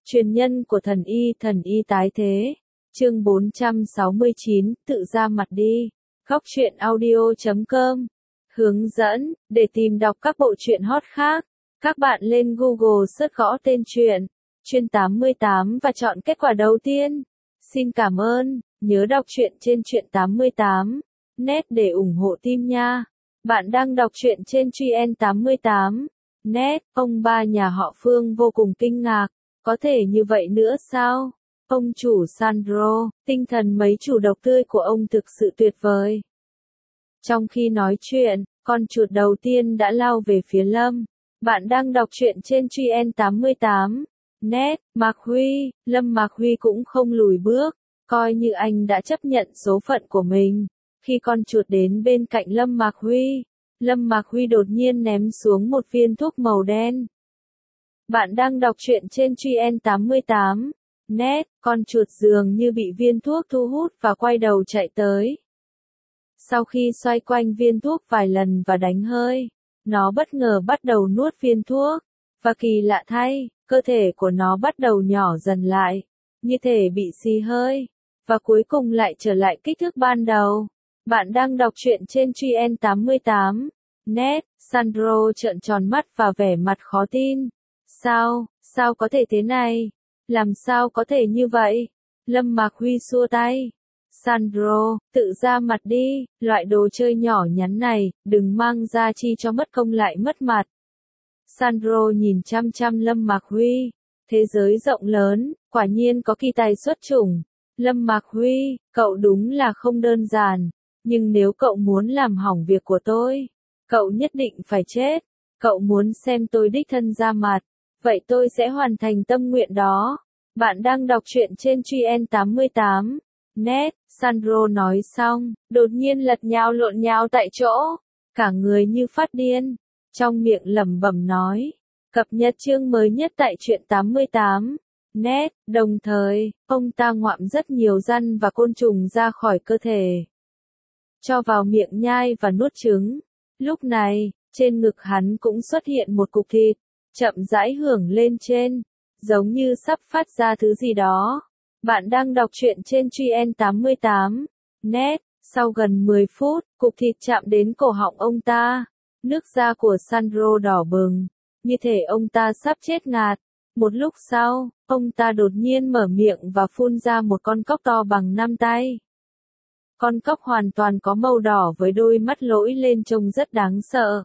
Truyền nhân của thần y tái thế. Chương 469, tự ra mặt đi. Góc truyện audio.com. Hướng dẫn, để tìm đọc các bộ truyện hot khác, các bạn lên Google search gõ tên truyện, Chuyên 88 và chọn kết quả đầu tiên. Xin cảm ơn, nhớ đọc truyện trên Truyện 88 net để ủng hộ team nha. Bạn đang đọc truyện trên Truyện 88 net. Ông ba nhà họ Phương vô cùng kinh ngạc, có thể như vậy nữa sao? Ông chủ Sandro, tinh thần mấy chủ độc tươi của ông thực sự tuyệt vời. Trong khi nói chuyện, con chuột đầu tiên đã lao về phía Lâm. Bạn đang đọc truyện trên Truyện 88 net. Mạc Huy, Lâm Mạc Huy cũng không lùi bước, coi như anh đã chấp nhận số phận của mình. Khi con chuột đến bên cạnh Lâm Mạc Huy đột nhiên ném xuống một viên thuốc màu đen. Bạn đang đọc truyện trên Truyện 88 net. Con chuột dường như bị viên thuốc thu hút và quay đầu chạy tới. Sau khi xoay quanh viên thuốc vài lần và đánh hơi, nó bất ngờ bắt đầu nuốt viên thuốc, và kỳ lạ thay, cơ thể của nó bắt đầu nhỏ dần lại, như thể bị xì hơi, và cuối cùng lại trở lại kích thước ban đầu. Bạn đang đọc truyện trên Truyện 88 net. Sandro trợn tròn mắt và vẻ mặt khó tin. Sao có thể thế này? Làm sao có thể như vậy? Lâm Mạc Huy xua tay. Sandro, tự ra mặt đi, loại đồ chơi nhỏ nhắn này, đừng mang ra chi cho mất công lại mất mặt. Sandro nhìn chăm chăm Lâm Mạc Huy. Thế giới rộng lớn, quả nhiên có kỳ tài xuất chủng. Lâm Mạc Huy, cậu đúng là không đơn giản, nhưng nếu cậu muốn làm hỏng việc của tôi, cậu nhất định phải chết. Cậu muốn xem tôi đích thân ra mặt, vậy tôi sẽ hoàn thành tâm nguyện đó. Bạn đang đọc truyện trên Truyện 88 net. Sandro nói xong, đột nhiên lật nhào lộn nhào tại chỗ, cả người như phát điên, trong miệng lẩm bẩm nói, cập nhật chương mới nhất tại Truyện 88 net. Đồng thời, ông ta ngoạm rất nhiều răn và côn trùng ra khỏi cơ thể, cho vào miệng nhai và nuốt trứng. Lúc này, trên ngực hắn cũng xuất hiện một cục thịt, chậm rãi hưởng lên trên, giống như sắp phát ra thứ gì đó. Bạn đang đọc truyện trên Truyện 88 net. Sau gần 10 phút, cục thịt chạm đến cổ họng ông ta. Nước da của Sandro đỏ bừng, như thể ông ta sắp chết ngạt. Một lúc sau, ông ta đột nhiên mở miệng và phun ra một con cóc to bằng 5 tay. Con cóc hoàn toàn có màu đỏ với đôi mắt lỗi lên trông rất đáng sợ.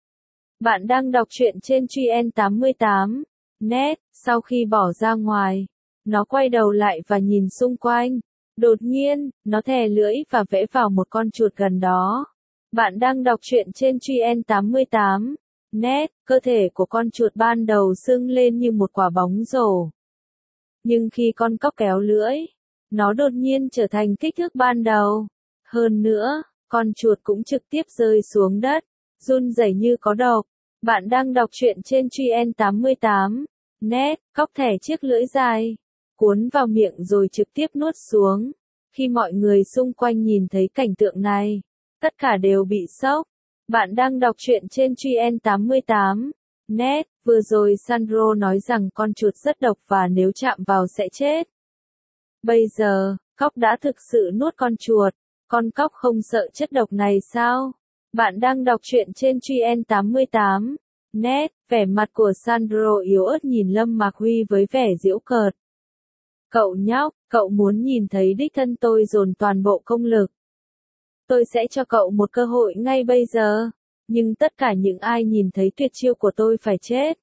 Bạn đang đọc truyện trên Truyện 88 net. Sau khi bỏ ra ngoài, nó quay đầu lại và nhìn xung quanh. Đột nhiên, nó thè lưỡi và vẽ vào một con chuột gần đó. Bạn đang đọc truyện trên Truyện 88 net. Cơ thể của con chuột ban đầu sưng lên như một quả bóng rổ. Nhưng khi con cóc kéo lưỡi, nó đột nhiên trở thành kích thước ban đầu. Hơn nữa, con chuột cũng trực tiếp rơi xuống đất, run rẩy như có độc. Bạn đang đọc truyện trên Truyện 88 net. Cóc thẻ chiếc lưỡi dài, cuốn vào miệng rồi trực tiếp nuốt xuống. Khi mọi người xung quanh nhìn thấy cảnh tượng này, tất cả đều bị sốc. Bạn đang đọc truyện trên Truyện 88 net. Vừa rồi Sandro nói rằng con chuột rất độc và nếu chạm vào sẽ chết. Bây giờ, cóc đã thực sự nuốt con chuột. Con cóc không sợ chất độc này sao? Bạn đang đọc truyện trên Truyện 88 net. Vẻ mặt của Sandro yếu ớt nhìn Lâm Mạc Huy với vẻ giễu cợt. Cậu nhóc, cậu muốn nhìn thấy đích thân tôi dồn toàn bộ công lực. Tôi sẽ cho cậu một cơ hội ngay bây giờ, nhưng tất cả những ai nhìn thấy tuyệt chiêu của tôi phải chết.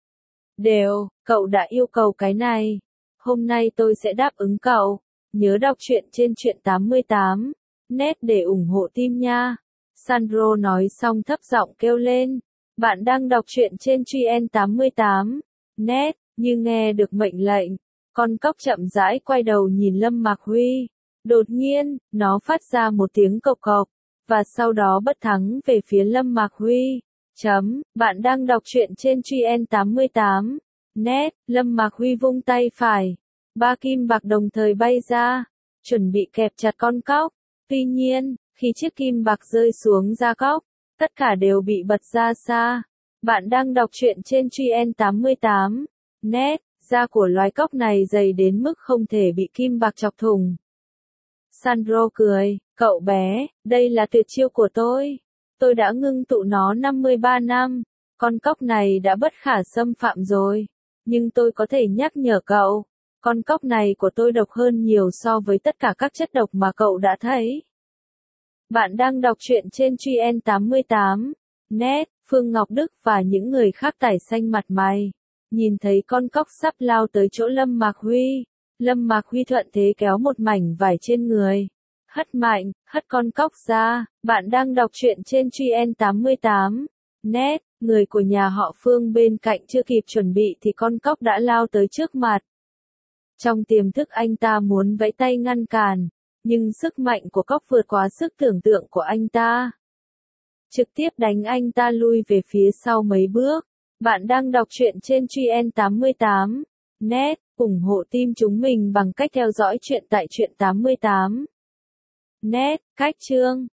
Cậu đã yêu cầu cái này. Hôm nay tôi sẽ đáp ứng cậu. Nhớ đọc truyện trên Truyện 88 net để ủng hộ team nha. Sandro nói xong thấp giọng kêu lên. Bạn đang đọc truyện trên Truyện 88 net. Như nghe được mệnh lệnh, con cóc chậm rãi quay đầu nhìn Lâm Mạc Huy. Đột nhiên, nó phát ra một tiếng cộc cộc, và sau đó bất thắng về phía Lâm Mạc Huy. Bạn đang đọc truyện trên Truyện 88 net. Lâm Mạc Huy vung tay phải. 3 kim bạc đồng thời bay ra, chuẩn bị kẹp chặt con cóc. Tuy nhiên, khi chiếc kim bạc rơi xuống da cóc, tất cả đều bị bật ra xa. Bạn đang đọc truyện trên Truyện 88 net. Da của loài cóc này dày đến mức không thể bị kim bạc chọc thủng. Sandro cười, cậu bé, đây là tuyệt chiêu của tôi. Tôi đã ngưng tụ nó 53 năm. Con cóc này đã bất khả xâm phạm rồi. Nhưng tôi có thể nhắc nhở cậu, con cóc này của tôi độc hơn nhiều so với tất cả các chất độc mà cậu đã thấy. Bạn đang đọc truyện trên Truyện 88. Net, Phương Ngọc Đức và những người khác tải xanh mặt mày. Nhìn thấy con cóc sắp lao tới chỗ Lâm Mạc Huy. Lâm Mạc Huy thuận thế kéo một mảnh vải trên người. Hất mạnh, hất con cóc ra. Bạn đang đọc truyện trên Truyện 88. Net, người của nhà họ Phương bên cạnh chưa kịp chuẩn bị thì con cóc đã lao tới trước mặt. Trong tiềm thức anh ta muốn vẫy tay ngăn cản, nhưng sức mạnh của cóc vượt quá sức tưởng tượng của anh ta. Trực tiếp đánh anh ta lui về phía sau mấy bước. Bạn đang đọc truyện trên Truyện 88. Net, ủng hộ team chúng mình bằng cách theo dõi truyện tại Truyện 88. Net, cách chương.